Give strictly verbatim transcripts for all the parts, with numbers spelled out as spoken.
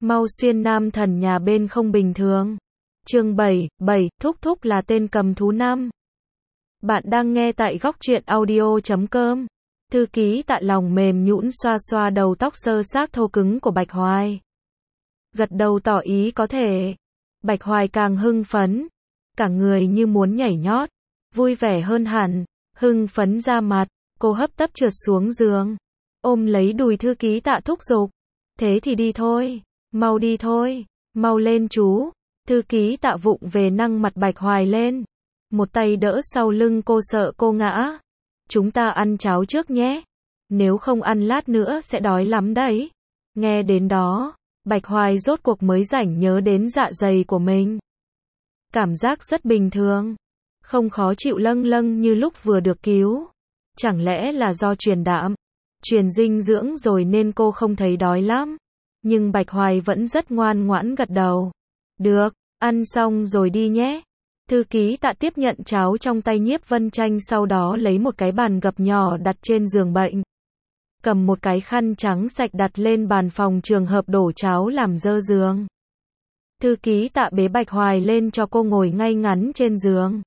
Mau xuyên nam thần nhà bên không bình thường. Chương bảy, bảy, Thúc Thúc là tên cầm thú năm. Bạn đang nghe tại góc truyện audio chấm com. Thư ký Tạ lòng mềm nhũn xoa xoa đầu tóc xơ xác thô cứng của Bạch Hoài. Gật đầu tỏ ý có thể. Bạch Hoài càng hưng phấn. Cả người như muốn nhảy nhót. Vui vẻ hơn hẳn. Hưng phấn ra mặt. Cô hấp tấp trượt xuống giường. Ôm lấy đùi thư ký Tạ thúc giục. Thế thì đi thôi. Mau đi thôi. Mau lên chú. Thư ký Tạ vụng về nâng mặt Bạch Hoài lên. Một tay đỡ sau lưng cô sợ cô ngã. Chúng ta ăn cháo trước nhé. Nếu không ăn lát nữa sẽ đói lắm đấy. Nghe đến đó, Bạch Hoài rốt cuộc mới rảnh nhớ đến dạ dày của mình. Cảm giác rất bình thường. Không khó chịu lâng lâng như lúc vừa được cứu. Chẳng lẽ là do truyền đạm, truyền dinh dưỡng rồi nên cô không thấy đói lắm. Nhưng Bạch Hoài vẫn rất ngoan ngoãn gật đầu. Được, ăn xong rồi đi nhé. Thư ký Tạ tiếp nhận cháo trong tay Nhiếp Vân Tranh, sau đó lấy một cái bàn gập nhỏ đặt trên giường bệnh. Cầm một cái khăn trắng sạch đặt lên bàn phòng trường hợp đổ cháo làm dơ giường. Thư ký Tạ bế Bạch Hoài lên cho cô ngồi ngay ngắn trên giường.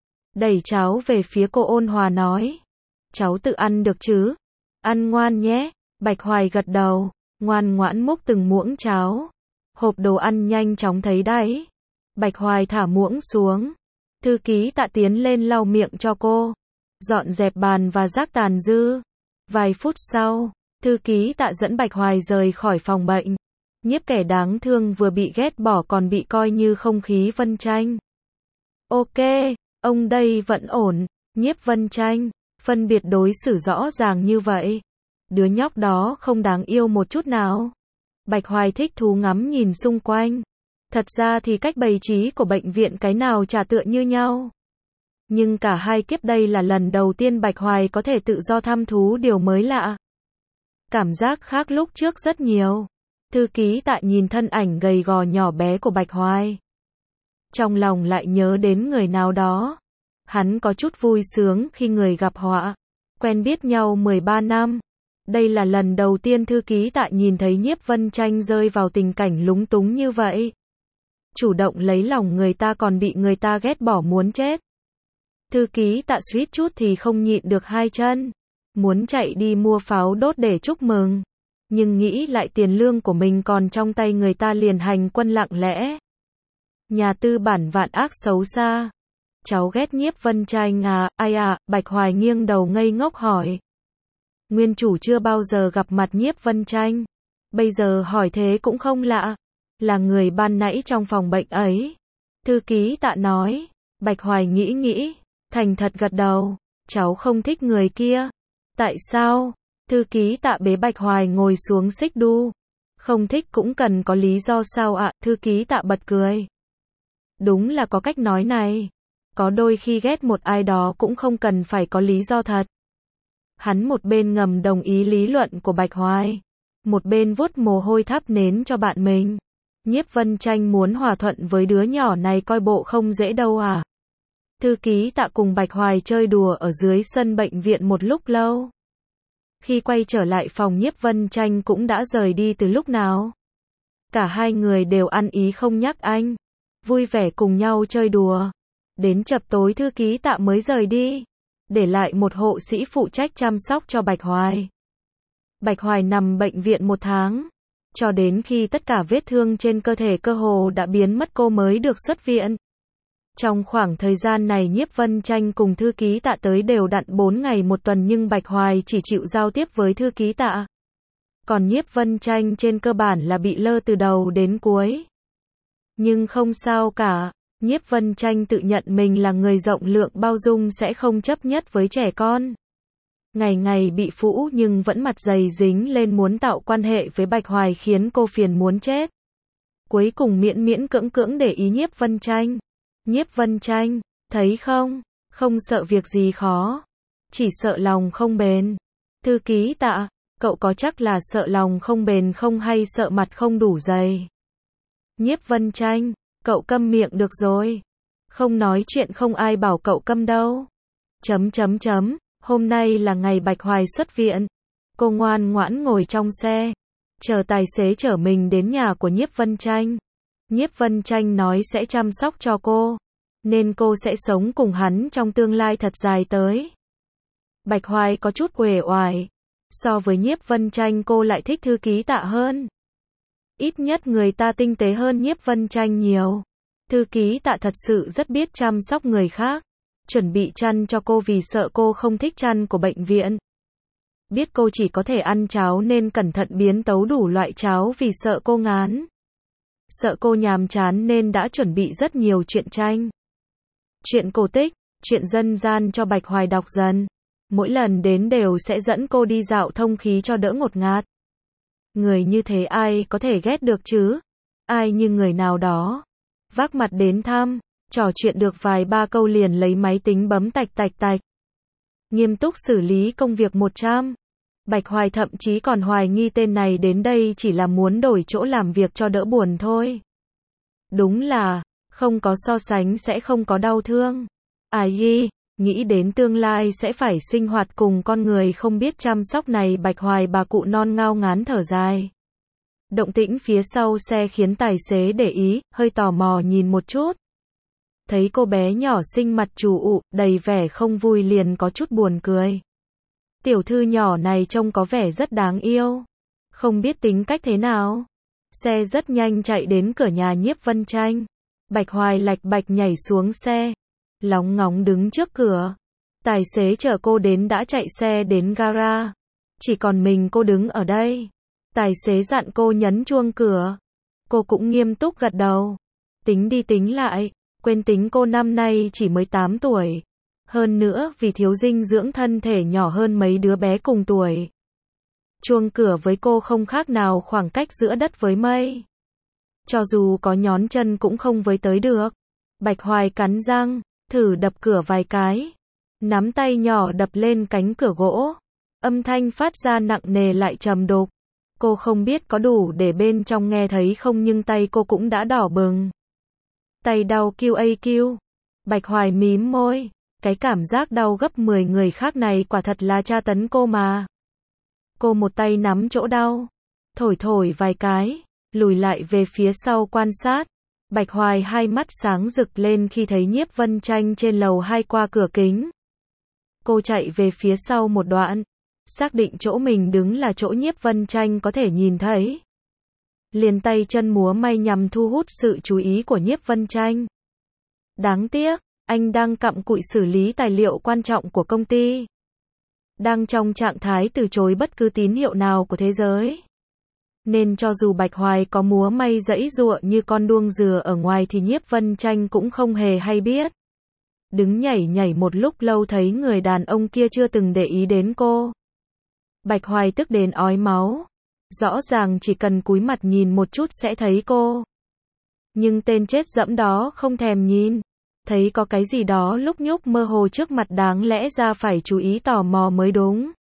Đẩy cháo về phía cô ôn hòa nói. Cháu tự ăn được chứ? Ăn ngoan nhé. Bạch Hoài gật đầu, ngoan ngoãn múc từng muỗng cháo. Hộp đồ ăn nhanh chóng thấy đấy. Bạch Hoài thả muỗng xuống. Thư ký Tạ tiến lên lau miệng cho cô. Dọn dẹp bàn và rác tàn dư. Vài phút sau, thư ký Tạ dẫn Bạch Hoài rời khỏi phòng bệnh. Nhiếp kẻ đáng thương vừa bị ghét bỏ còn bị coi như không khí Vân Tranh. Ok, ông đây vẫn ổn. Nhiếp Vân Tranh, phân biệt đối xử rõ ràng như vậy. Đứa nhóc đó không đáng yêu một chút nào. Bạch Hoài thích thú ngắm nhìn xung quanh. Thật ra thì cách bày trí của bệnh viện cái nào chả tựa như nhau. Nhưng cả hai kiếp đây là lần đầu tiên Bạch Hoài có thể tự do thăm thú điều mới lạ. Cảm giác khác lúc trước rất nhiều. Thư ký Tạ nhìn thân ảnh gầy gò nhỏ bé của Bạch Hoài. Trong lòng lại nhớ đến người nào đó. Hắn có chút vui sướng khi người gặp họa. Quen biết nhau mười ba năm. Đây là lần đầu tiên thư ký Tạ nhìn thấy Nhiếp Vân Tranh rơi vào tình cảnh lúng túng như vậy. Chủ động lấy lòng người ta còn bị người ta ghét bỏ muốn chết. Thư ký Tạ suýt chút thì không nhịn được hai chân. Muốn chạy đi mua pháo đốt để chúc mừng. Nhưng nghĩ lại tiền lương của mình còn trong tay người ta liền hành quân lặng lẽ. Nhà tư bản vạn ác xấu xa. Cháu ghét Nhiếp Vân Tranh à, ai à, Bạch Hoài nghiêng đầu ngây ngốc hỏi. Nguyên chủ chưa bao giờ gặp mặt Nhiếp Vân Tranh. Bây giờ hỏi thế cũng không lạ. Là người ban nãy trong phòng bệnh ấy. Thư ký Tạ nói. Bạch Hoài nghĩ nghĩ. Thành thật gật đầu. Cháu không thích người kia. Tại sao? Thư ký Tạ bế Bạch Hoài ngồi xuống xích đu. Không thích cũng cần có lý do sao ạ? Thư ký Tạ bật cười. Đúng là có cách nói này. Có đôi khi ghét một ai đó cũng không cần phải có lý do thật. Hắn một bên ngầm đồng ý lý luận của Bạch Hoài. Một bên vuốt mồ hôi thắp nến cho bạn mình. Nhiếp Vân Tranh muốn hòa thuận với đứa nhỏ này coi bộ không dễ đâu à. Thư ký Tạ cùng Bạch Hoài chơi đùa ở dưới sân bệnh viện một lúc lâu. Khi quay trở lại phòng Nhiếp Vân Tranh cũng đã rời đi từ lúc nào. Cả hai người đều ăn ý không nhắc anh. Vui vẻ cùng nhau chơi đùa. Đến chập tối thư ký Tạ mới rời đi. Để lại một hộ sĩ phụ trách chăm sóc cho Bạch Hoài. Bạch Hoài nằm bệnh viện một tháng. Cho đến khi tất cả vết thương trên cơ thể cơ hồ đã biến mất cô mới được xuất viện. Trong khoảng thời gian này Nhiếp Vân Tranh cùng thư ký Tạ tới đều đặn bốn ngày một tuần, nhưng Bạch Hoài chỉ chịu giao tiếp với thư ký Tạ. Còn Nhiếp Vân Tranh trên cơ bản là bị lơ từ đầu đến cuối. Nhưng không sao cả. Nhiếp Vân Tranh tự nhận mình là người rộng lượng bao dung sẽ không chấp nhất với trẻ con. Ngày ngày bị phũ nhưng vẫn mặt dày dính lên muốn tạo quan hệ với Bạch Hoài khiến cô phiền muốn chết. Cuối cùng miễn miễn cưỡng cưỡng để ý Nhiếp Vân Tranh. Nhiếp Vân Tranh, thấy không? Không sợ việc gì khó. Chỉ sợ lòng không bền. Thư ký Tạ, cậu có chắc là sợ lòng không bền không hay sợ mặt không đủ dày? Nhiếp Vân Tranh, cậu câm miệng được rồi. Không nói chuyện không ai bảo cậu câm đâu. Chấm chấm chấm. Hôm nay là ngày Bạch Hoài xuất viện. Cô ngoan ngoãn ngồi trong xe. chờ tài xế chở mình đến nhà của Nhiếp Vân Tranh. Nhiếp Vân Tranh nói sẽ chăm sóc cho cô, nên cô sẽ sống cùng hắn trong tương lai thật dài tới. Bạch Hoài có chút uể oải. So với Nhiếp Vân Tranh cô lại thích thư ký Tạ hơn. Ít nhất người ta tinh tế hơn Nhiếp Vân Tranh nhiều. Thư ký Tạ thật sự rất biết chăm sóc người khác. Chuẩn bị chăn cho cô vì sợ cô không thích chăn của bệnh viện. Biết cô chỉ có thể ăn cháo nên cẩn thận biến tấu đủ loại cháo vì sợ cô ngán. Sợ cô nhàm chán nên đã chuẩn bị rất nhiều truyện tranh. Chuyện cổ tích, chuyện dân gian cho Bạch Hoài đọc dần. Mỗi lần đến đều sẽ dẫn cô đi dạo thông khí cho đỡ ngột ngạt. Người như thế ai có thể ghét được chứ? Ai như người nào đó vác mặt đến thăm, trò chuyện được vài ba câu liền lấy máy tính bấm tạch tạch tạch. Nghiêm túc xử lý công việc một trăm. Bạch Hoài thậm chí còn hoài nghi tên này đến đây chỉ là muốn đổi chỗ làm việc cho đỡ buồn thôi. Đúng là, không có so sánh sẽ không có đau thương. Ai, nghĩ đến tương lai sẽ phải sinh hoạt cùng con người không biết chăm sóc này, Bạch Hoài bà cụ non ngao ngán thở dài. Động tĩnh phía sau xe khiến tài xế để ý, hơi tò mò nhìn một chút. Thấy cô bé nhỏ xinh mặt trù ụ, đầy vẻ không vui liền có chút buồn cười. Tiểu thư nhỏ này trông có vẻ rất đáng yêu. Không biết tính cách thế nào. Xe rất nhanh chạy đến cửa nhà Nhiếp Vân Tranh. Bạch Hoài lạch bạch nhảy xuống xe. Lóng ngóng đứng trước cửa. Tài xế chở cô đến đã chạy xe đến gara. Chỉ còn mình cô đứng ở đây. Tài xế dặn cô nhấn chuông cửa. Cô cũng nghiêm túc gật đầu. Tính đi tính lại, quên tính cô năm nay chỉ mới tám tuổi. Hơn nữa vì thiếu dinh dưỡng thân thể nhỏ hơn mấy đứa bé cùng tuổi. Chuông cửa với cô không khác nào khoảng cách giữa đất với mây. Cho dù có nhón chân cũng không với tới được. Bạch Hoài cắn răng, thử đập cửa vài cái. Nắm tay nhỏ đập lên cánh cửa gỗ. Âm thanh phát ra nặng nề lại trầm đục. Cô không biết có đủ để bên trong nghe thấy không nhưng tay cô cũng đã đỏ bừng. Tay đau kêu a kêu. Bạch Hoài mím môi. Cái cảm giác đau gấp mười người khác này quả thật là tra tấn cô mà. Cô một tay nắm chỗ đau. Thổi thổi vài cái. Lùi lại về phía sau quan sát. Bạch Hoài hai mắt sáng rực lên khi thấy Nhiếp Vân Tranh trên lầu hai qua cửa kính. Cô chạy về phía sau một đoạn. Xác định chỗ mình đứng là chỗ Nhiếp Vân Tranh có thể nhìn thấy. Liền tay chân múa may nhằm thu hút sự chú ý của Nhiếp Vân Tranh. Đáng tiếc, anh đang cặm cụi xử lý tài liệu quan trọng của công ty. Đang trong trạng thái từ chối bất cứ tín hiệu nào của thế giới. Nên cho dù Bạch Hoài có múa may giãy giụa như con đuông dừa ở ngoài thì Nhiếp Vân Tranh cũng không hề hay biết. Đứng nhảy nhảy một lúc lâu thấy người đàn ông kia chưa từng để ý đến cô. Bạch Hoài tức đến ói máu. Rõ ràng chỉ cần cúi mặt nhìn một chút sẽ thấy cô. Nhưng tên chết dẫm đó không thèm nhìn. Thấy có cái gì đó lúc nhúc mơ hồ trước mặt đáng lẽ ra phải chú ý tò mò mới đúng.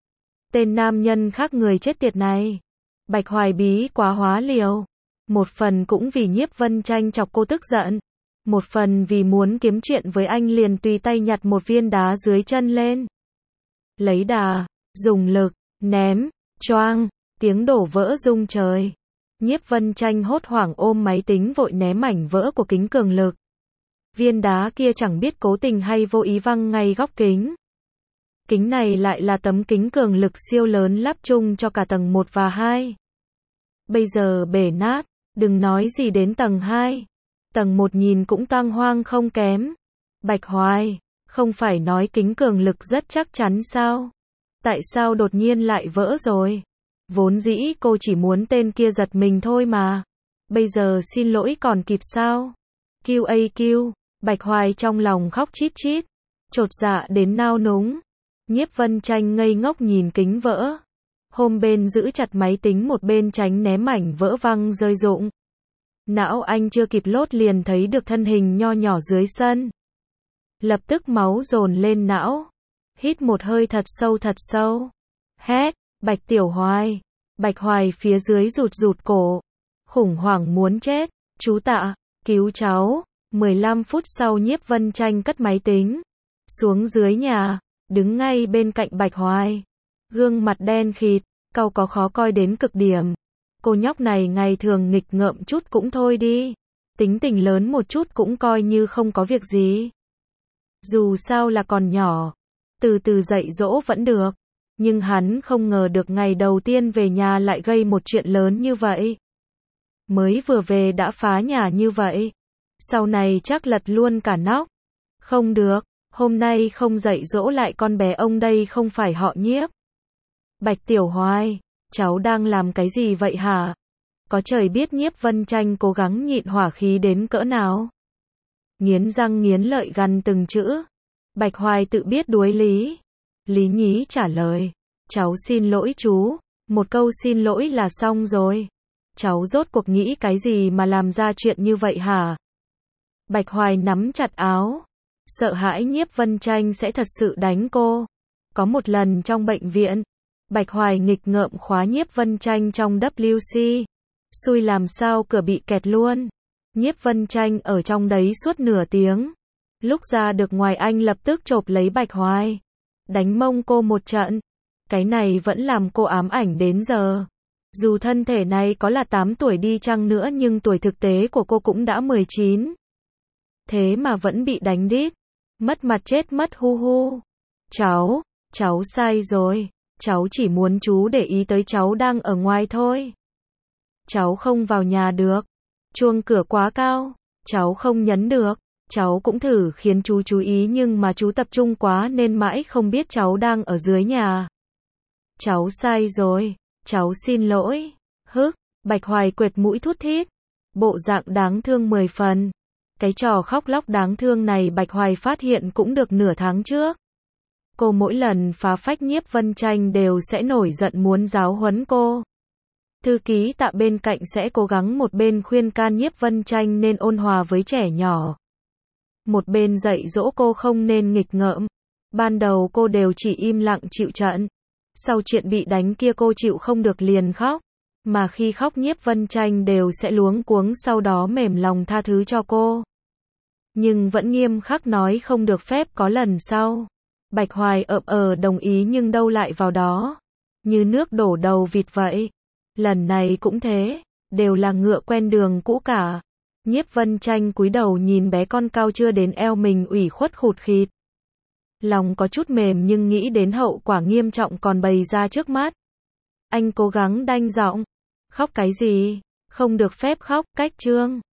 Tên nam nhân khác người chết tiệt này. Bạch Hoài bí quá hóa liều. Một phần cũng vì Nhiếp Vân Tranh chọc cô tức giận. Một phần vì muốn kiếm chuyện với anh liền tùy tay nhặt một viên đá dưới chân lên. Lấy đà, dùng lực, ném, choang, tiếng đổ vỡ rung trời. Nhiếp Vân Tranh hốt hoảng ôm máy tính vội ném mảnh vỡ của kính cường lực. Viên đá kia chẳng biết cố tình hay vô ý văng ngay góc kính. Kính này lại là tấm kính cường lực siêu lớn lắp chung cho cả tầng một và hai. Bây giờ bể nát, đừng nói gì đến tầng hai. Tầng một nhìn cũng toang hoang không kém. Bạch Hoài, không phải nói kính cường lực rất chắc chắn sao? Tại sao đột nhiên lại vỡ rồi? Vốn dĩ cô chỉ muốn tên kia giật mình thôi mà. Bây giờ xin lỗi còn kịp sao? Kêu a kêu, Bạch Hoài trong lòng khóc chít chít. Chột dạ đến nao núng. Nhiếp Vân Tranh ngây ngốc nhìn kính vỡ. Hôm bên giữ chặt máy tính một bên tránh ném mảnh vỡ văng rơi rụng. Não anh chưa kịp lốt liền thấy được thân hình nho nhỏ dưới sân. Lập tức máu dồn lên não. Hít một hơi thật sâu thật sâu. Hét, Bạch Tiểu Hoài. Bạch Hoài phía dưới rụt rụt cổ. Khủng hoảng muốn chết. Chú Tạ, cứu cháu. mười lăm phút sau Nhiếp Vân Tranh cất máy tính. Xuống dưới nhà. Đứng ngay bên cạnh Bạch Hoài. Gương mặt đen khịt. Cau có khó coi đến cực điểm. Cô nhóc này ngày thường nghịch ngợm chút cũng thôi đi. Tính tình lớn một chút cũng coi như không có việc gì. Dù sao là còn nhỏ, từ từ dạy dỗ vẫn được. Nhưng hắn không ngờ được ngày đầu tiên về nhà lại gây một chuyện lớn như vậy. Mới vừa về đã phá nhà như vậy. Sau này chắc lật luôn cả nóc. Không được, hôm nay không dạy dỗ lại con bé ông đây không phải họ Nhiếp. Bạch Tiểu Hoài, cháu đang làm cái gì vậy hả? Có trời biết Nhiếp Vân Tranh cố gắng nhịn hỏa khí đến cỡ nào. Nghiến răng nghiến lợi gằn từng chữ. Bạch Hoài tự biết đuối lý. Lý Nhí trả lời, cháu xin lỗi chú, một câu xin lỗi là xong rồi. Cháu rốt cuộc nghĩ cái gì mà làm ra chuyện như vậy hả? Bạch Hoài nắm chặt áo, sợ hãi Nhiếp Vân Tranh sẽ thật sự đánh cô. Có một lần trong bệnh viện, Bạch Hoài nghịch ngợm khóa Nhiếp Vân Tranh trong W C. Xui làm sao cửa bị kẹt luôn. Nhiếp Vân Tranh ở trong đấy suốt nửa tiếng. Lúc ra được ngoài anh lập tức chộp lấy Bạch Hoài. Đánh mông cô một trận. Cái này vẫn làm cô ám ảnh đến giờ. Dù thân thể này có là tám tuổi đi chăng nữa nhưng tuổi thực tế của cô cũng đã mười chín. Thế mà vẫn bị đánh đít. Mất mặt chết mất hu hu. Cháu, cháu sai rồi. Cháu chỉ muốn chú để ý tới cháu đang ở ngoài thôi. Cháu không vào nhà được. Chuông cửa quá cao. Cháu không nhấn được. Cháu cũng thử khiến chú chú ý nhưng mà chú tập trung quá nên mãi không biết cháu đang ở dưới nhà. Cháu sai rồi. Cháu xin lỗi. Hức, Bạch Hoài quệt mũi thút thít. Bộ dạng đáng thương mười phần. Cái trò khóc lóc đáng thương này Bạch Hoài phát hiện cũng được nửa tháng trước. Cô mỗi lần phá phách Nhiếp Vân Tranh đều sẽ nổi giận muốn giáo huấn cô. Thư ký Tạ bên cạnh sẽ cố gắng một bên khuyên can Nhiếp Vân Tranh nên ôn hòa với trẻ nhỏ. Một bên dạy dỗ cô không nên nghịch ngợm. Ban đầu cô đều chỉ im lặng chịu trận. Sau chuyện bị đánh kia cô chịu không được liền khóc. Mà khi khóc Nhiếp Vân Tranh đều sẽ luống cuống sau đó mềm lòng tha thứ cho cô. Nhưng vẫn nghiêm khắc nói không được phép có lần sau. Bạch Hoài ậm ờ đồng ý nhưng đâu lại vào đó. Như nước đổ đầu vịt vậy. Lần này cũng thế. Đều là ngựa quen đường cũ cả. Nhiếp Vân Tranh cúi đầu nhìn bé con cao chưa đến eo mình ủy khuất khụt khịt. Lòng có chút mềm nhưng nghĩ đến hậu quả nghiêm trọng còn bày ra trước mắt. Anh cố gắng đanh giọng. Khóc cái gì? Không được phép khóc, cách trương.